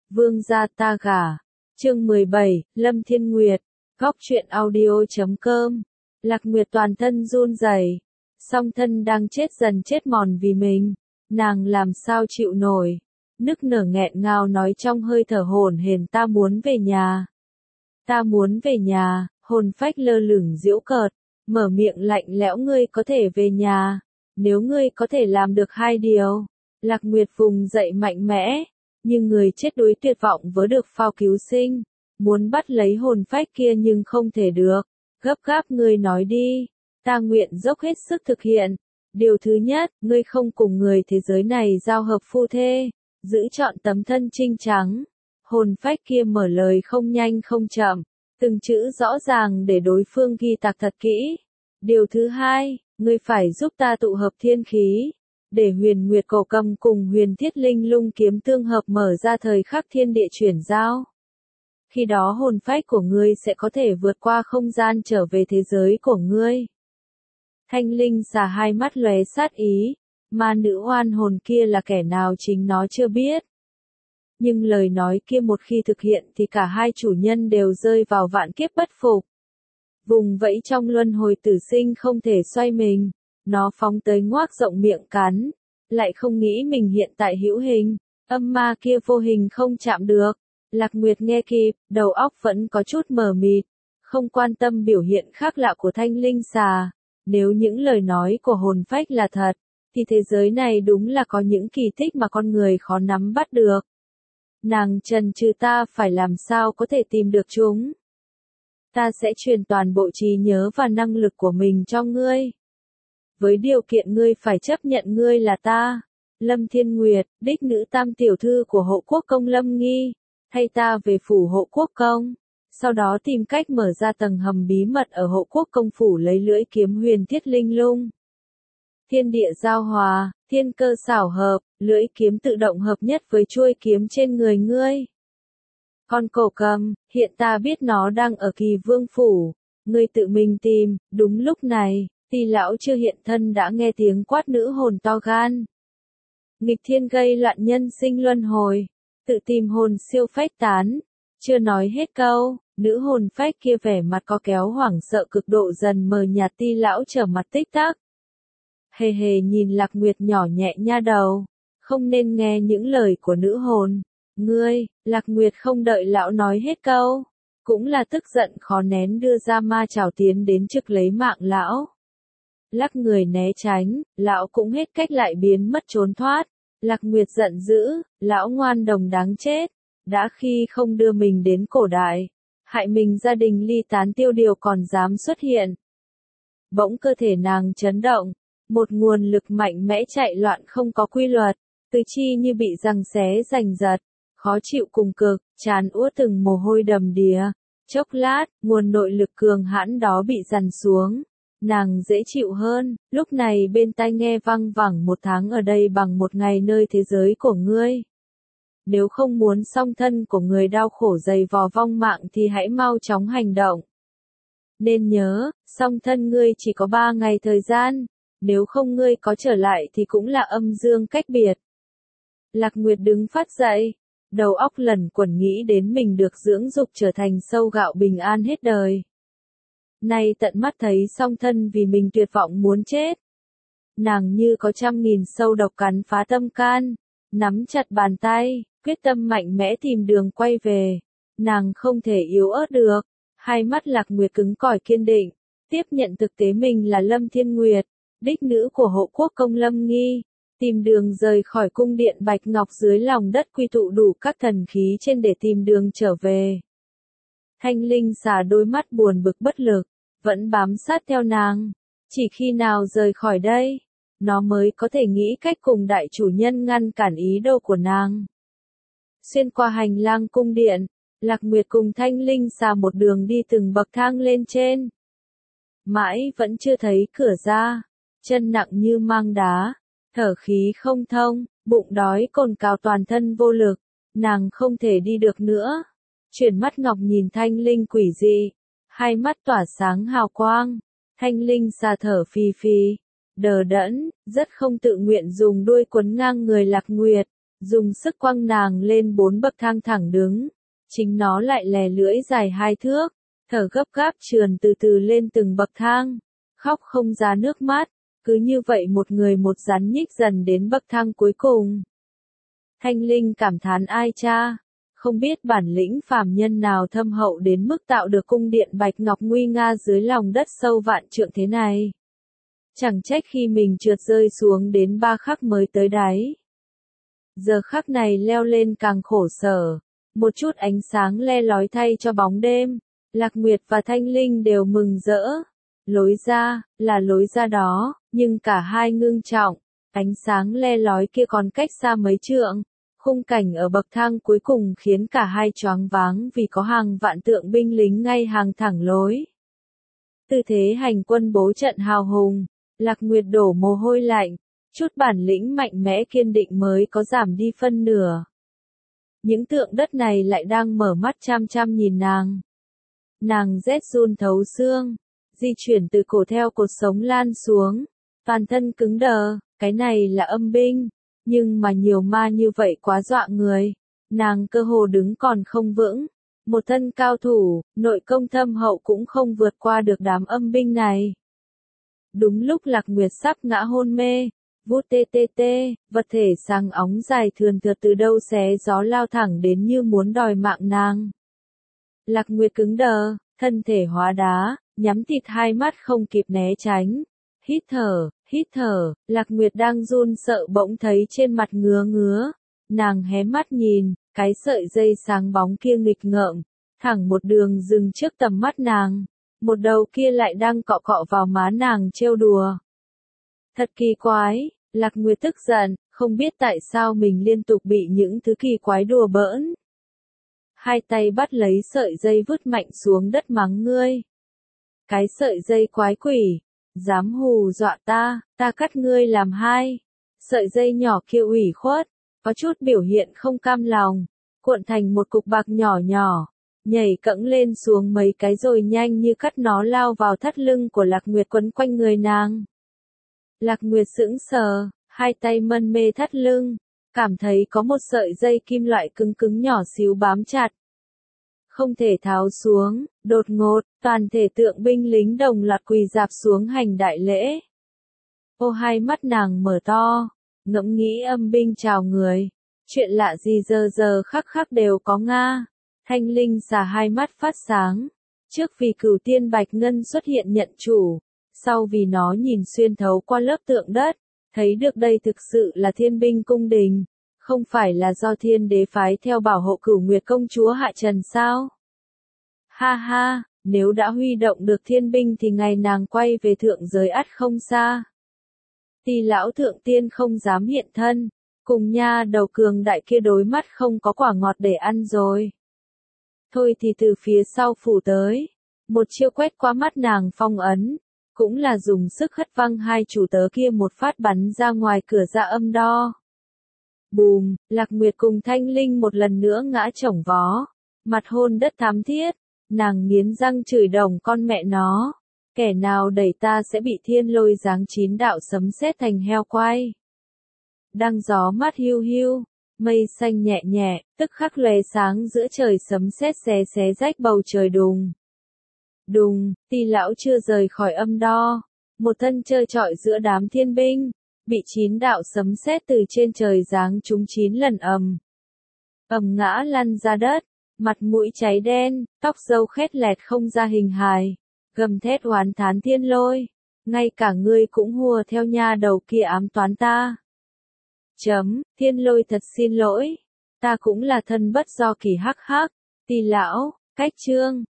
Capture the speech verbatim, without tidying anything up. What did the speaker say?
Vương gia ta gả. Chương mười bảy, Lâm Thiên Nguyệt. Góc truyện audio chấm com. Lạc Nguyệt toàn thân run rẩy, song thân đang chết dần chết mòn vì mình, nàng làm sao chịu nổi, nức nở nghẹn ngào nói trong hơi thở hổn hển, ta muốn về nhà. Ta muốn về nhà, hồn phách lơ lửng giễu cợt, mở miệng lạnh lẽo, ngươi có thể về nhà, nếu ngươi có thể làm được hai điều. Lạc Nguyệt vùng dậy mạnh mẽ, nhưng người chết đuối tuyệt vọng vớ được phao cứu sinh, muốn bắt lấy hồn phách kia nhưng không thể được. Gấp gáp, ngươi nói đi, ta nguyện dốc hết sức thực hiện. Điều thứ nhất, ngươi không cùng người thế giới này giao hợp phu thê, giữ trọn tấm thân trinh trắng. Hồn phách kia mở lời không nhanh không chậm, từng chữ rõ ràng để đối phương ghi tạc thật kỹ. Điều thứ hai, ngươi phải giúp ta tụ hợp thiên khí, để huyền nguyệt cổ cầm cùng huyền thiết linh lung kiếm tương hợp, mở ra thời khắc thiên địa chuyển giao. Khi đó hồn phách của ngươi sẽ có thể vượt qua không gian trở về thế giới của ngươi. Thanh linh xà hai mắt lóe sát ý, ma nữ oan hồn kia là kẻ nào chính nó chưa biết. Nhưng lời nói kia một khi thực hiện thì cả hai chủ nhân đều rơi vào vạn kiếp bất phục. Vùng vẫy trong luân hồi tử sinh không thể xoay mình, nó phóng tới ngoác rộng miệng cắn, lại không nghĩ mình hiện tại hữu hình, âm ma kia vô hình không chạm được. Lạc Nguyệt nghe kịp, đầu óc vẫn có chút mờ mịt, không quan tâm biểu hiện khác lạ của thanh linh xà. Nếu những lời nói của hồn phách là thật, thì thế giới này đúng là có những kỳ tích mà con người khó nắm bắt được. Nàng trần trừ, ta phải làm sao có thể tìm được chúng. Ta sẽ truyền toàn bộ trí nhớ và năng lực của mình cho ngươi. Với điều kiện ngươi phải chấp nhận ngươi là ta, Lâm Thiên Nguyệt, đích nữ tam tiểu thư của Hộ Quốc Công Lâm Nghi. Thay ta về phủ Hộ Quốc Công, sau đó tìm cách mở ra tầng hầm bí mật ở Hộ Quốc Công phủ, lấy lưỡi kiếm huyền thiết linh lung. Thiên địa giao hòa, thiên cơ xảo hợp, lưỡi kiếm tự động hợp nhất với chuôi kiếm trên người ngươi. Con cổ cầm, hiện ta biết nó đang ở Kỳ Vương phủ, ngươi tự mình tìm. Đúng lúc này, Ti lão chưa hiện thân đã nghe tiếng quát nữ hồn to gan. Nghịch thiên gây loạn nhân sinh luân hồi, tự tìm hồn siêu phách tán. Chưa nói hết câu, nữ hồn phách kia vẻ mặt có kéo hoảng sợ cực độ dần mờ nhạt. Ti lão trở mặt tích tắc. Hề hề nhìn Lạc Nguyệt nhỏ nhẹ, nha đầu, không nên nghe những lời của nữ hồn. Ngươi, Lạc Nguyệt không đợi lão nói hết câu, cũng là tức giận khó nén đưa ra ma chảo tiến đến trực lấy mạng lão. Lắc người né tránh, lão cũng hết cách lại biến mất trốn thoát. Lạc Nguyệt giận dữ, lão ngoan đồng đáng chết, đã khi không đưa mình đến cổ đại, hại mình gia đình ly tán tiêu điều còn dám xuất hiện. Bỗng cơ thể nàng chấn động, một nguồn lực mạnh mẽ chạy loạn không có quy luật, tứ chi như bị giằng xé giành giật, khó chịu cùng cực, tràn ứa từng mồ hôi đầm đìa. Chốc lát, nguồn nội lực cường hãn đó bị dằn xuống. Nàng dễ chịu hơn, lúc này bên tai nghe văng vẳng một tháng ở đây bằng một ngày nơi thế giới của ngươi. Nếu không muốn song thân của người đau khổ dày vò vong mạng thì hãy mau chóng hành động. Nên nhớ, song thân ngươi chỉ có ba ngày thời gian, nếu không ngươi có trở lại thì cũng là âm dương cách biệt. Lạc Nguyệt đứng phát dậy, đầu óc lần quẩn nghĩ đến mình được dưỡng dục trở thành sâu gạo bình an hết đời. Nay tận mắt thấy song thân vì mình tuyệt vọng muốn chết. Nàng như có trăm nghìn sâu độc cắn phá tâm can, nắm chặt bàn tay, quyết tâm mạnh mẽ tìm đường quay về. Nàng không thể yếu ớt được, hai mắt Lạc Nguyệt cứng cỏi kiên định, tiếp nhận thực tế mình là Lâm Thiên Nguyệt, đích nữ của Hộ Quốc Công Lâm Nghi, tìm đường rời khỏi cung điện Bạch Ngọc dưới lòng đất, quy tụ đủ các thần khí trên để tìm đường trở về. Thanh linh xà đôi mắt buồn bực bất lực, vẫn bám sát theo nàng. Chỉ khi nào rời khỏi đây, nó mới có thể nghĩ cách cùng đại chủ nhân ngăn cản ý đồ của nàng. Xuyên qua hành lang cung điện, Lạc Nguyệt cùng thanh linh xà một đường đi từng bậc thang lên trên. Mãi vẫn chưa thấy cửa ra, chân nặng như mang đá, thở khí không thông, bụng đói cồn cào, toàn thân vô lực, nàng không thể đi được nữa. Chuyển mắt ngọc nhìn thanh linh quỷ dị, hai mắt tỏa sáng hào quang. Thanh linh xà thở phì phì, đờ đẫn, rất không tự nguyện dùng đuôi quấn ngang người Lạc Nguyệt. dùng sức quăng nàng lên bốn bậc thang thẳng đứng, chính nó lại lè lưỡi dài hai thước, thở gấp gáp trườn từ từ lên từng bậc thang, khóc không ra nước mắt, cứ như vậy một người một rắn nhích dần đến bậc thang cuối cùng. Thanh Linh cảm thán ai cha, không biết bản lĩnh phàm nhân nào thâm hậu đến mức tạo được cung điện bạch ngọc nguy nga dưới lòng đất sâu vạn trượng thế này. Chẳng trách khi mình trượt rơi xuống đến ba khắc mới tới đáy. Giờ khắc này leo lên càng khổ sở, một chút ánh sáng le lói thay cho bóng đêm, Lạc Nguyệt và Thanh Linh đều mừng rỡ. Lối ra, là lối ra đó, nhưng cả hai ngưng trọng, ánh sáng le lói kia còn cách xa mấy trượng. Khung cảnh ở bậc thang cuối cùng khiến cả hai choáng váng vì có hàng vạn tượng binh lính ngay hàng thẳng lối. Tư thế hành quân bố trận hào hùng, Lạc Nguyệt đổ mồ hôi lạnh, chút bản lĩnh mạnh mẽ kiên định mới có giảm đi phân nửa. Những tượng đất này lại đang mở mắt chăm chăm nhìn nàng. Nàng rét run thấu xương, di chuyển từ cổ theo cột sống lan xuống, toàn thân cứng đờ, cái này là âm binh. Nhưng mà nhiều ma như vậy quá dọa người, nàng cơ hồ đứng còn không vững, một thân cao thủ, nội công thâm hậu cũng không vượt qua được đám âm binh này. Đúng lúc Lạc Nguyệt sắp ngã hôn mê, vút tê tê tê, vật thể sáng óng dài thườn thượt từ đâu xé gió lao thẳng đến như muốn đòi mạng nàng. Lạc Nguyệt cứng đờ, thân thể hóa đá, nhắm tịt hai mắt không kịp né tránh. Hít thở, hít thở, Lạc Nguyệt đang run sợ bỗng thấy trên mặt ngứa ngứa. Nàng hé mắt nhìn, cái sợi dây sáng bóng kia nghịch ngợm, thẳng một đường dừng trước tầm mắt nàng. Một đầu kia lại đang cọ cọ vào má nàng trêu đùa. Thật kỳ quái, Lạc Nguyệt tức giận, không biết tại sao mình liên tục bị những thứ kỳ quái đùa bỡn. Hai tay bắt lấy sợi dây vứt mạnh xuống đất mắng ngươi. Cái sợi dây quái quỷ. Dám hù dọa ta, ta cắt ngươi làm hai. Sợi dây nhỏ kia ủy khuất, có chút biểu hiện không cam lòng, cuộn thành một cục bạc nhỏ nhỏ, nhảy cẫng lên xuống mấy cái rồi nhanh như cắt nó lao vào thắt lưng của Lạc Nguyệt quấn quanh người nàng. Lạc Nguyệt sững sờ, hai tay mân mê thắt lưng, cảm thấy có một sợi dây kim loại cứng cứng nhỏ xíu bám chặt. Không thể tháo xuống, đột ngột, toàn thể tượng binh lính đồng loạt quỳ rạp xuống hành đại lễ. Ô hai mắt nàng mở to, ngẫm nghĩ âm binh chào người, chuyện lạ gì giờ giờ khắc khắc đều có Nga. Thanh Linh xà hai mắt phát sáng, trước vì cửu tiên bạch ngân xuất hiện nhận chủ, sau vì nó nhìn xuyên thấu qua lớp tượng đất, thấy được đây thực sự là thiên binh cung đình. Không phải là do thiên đế phái theo bảo hộ Cửu Nguyệt công chúa hạ trần sao? Ha ha, nếu đã huy động được thiên binh thì ngày nàng quay về thượng giới ắt không xa. Tỳ lão thượng tiên không dám hiện thân, cùng nha đầu cường đại kia đối mắt không có quả ngọt để ăn rồi. Thôi thì từ phía sau phủ tới, một chiêu quét qua mắt nàng phong ấn, cũng là dùng sức hất văng hai chủ tớ kia một phát bắn ra ngoài cửa dạ âm đo. Bùm, Lạc Nguyệt cùng Thanh Linh một lần nữa ngã chổng vó, mặt hôn đất thắm thiết, nàng nghiến răng chửi đồng con mẹ nó, kẻ nào đẩy ta sẽ bị thiên lôi giáng chín đạo sấm sét thành heo quay. Đang gió mát hiu hiu, mây xanh nhẹ nhẹ, tức khắc lóe sáng giữa trời sấm sét xé xé rách bầu trời đùng. Đùng, Tỳ lão chưa rời khỏi âm đo, một thân trơ trọi giữa đám thiên binh. Bị chín đạo sấm sét từ trên trời giáng trúng chín lần ầm. Ầm ngã lăn ra đất, mặt mũi cháy đen, tóc râu khét lẹt không ra hình hài, gầm thét oán thán thiên lôi, ngay cả ngươi cũng hùa theo nha đầu kia ám toán ta. Chấm, thiên lôi thật xin lỗi, ta cũng là thân bất do kỳ hắc hắc, Tỳ lão, cách chương.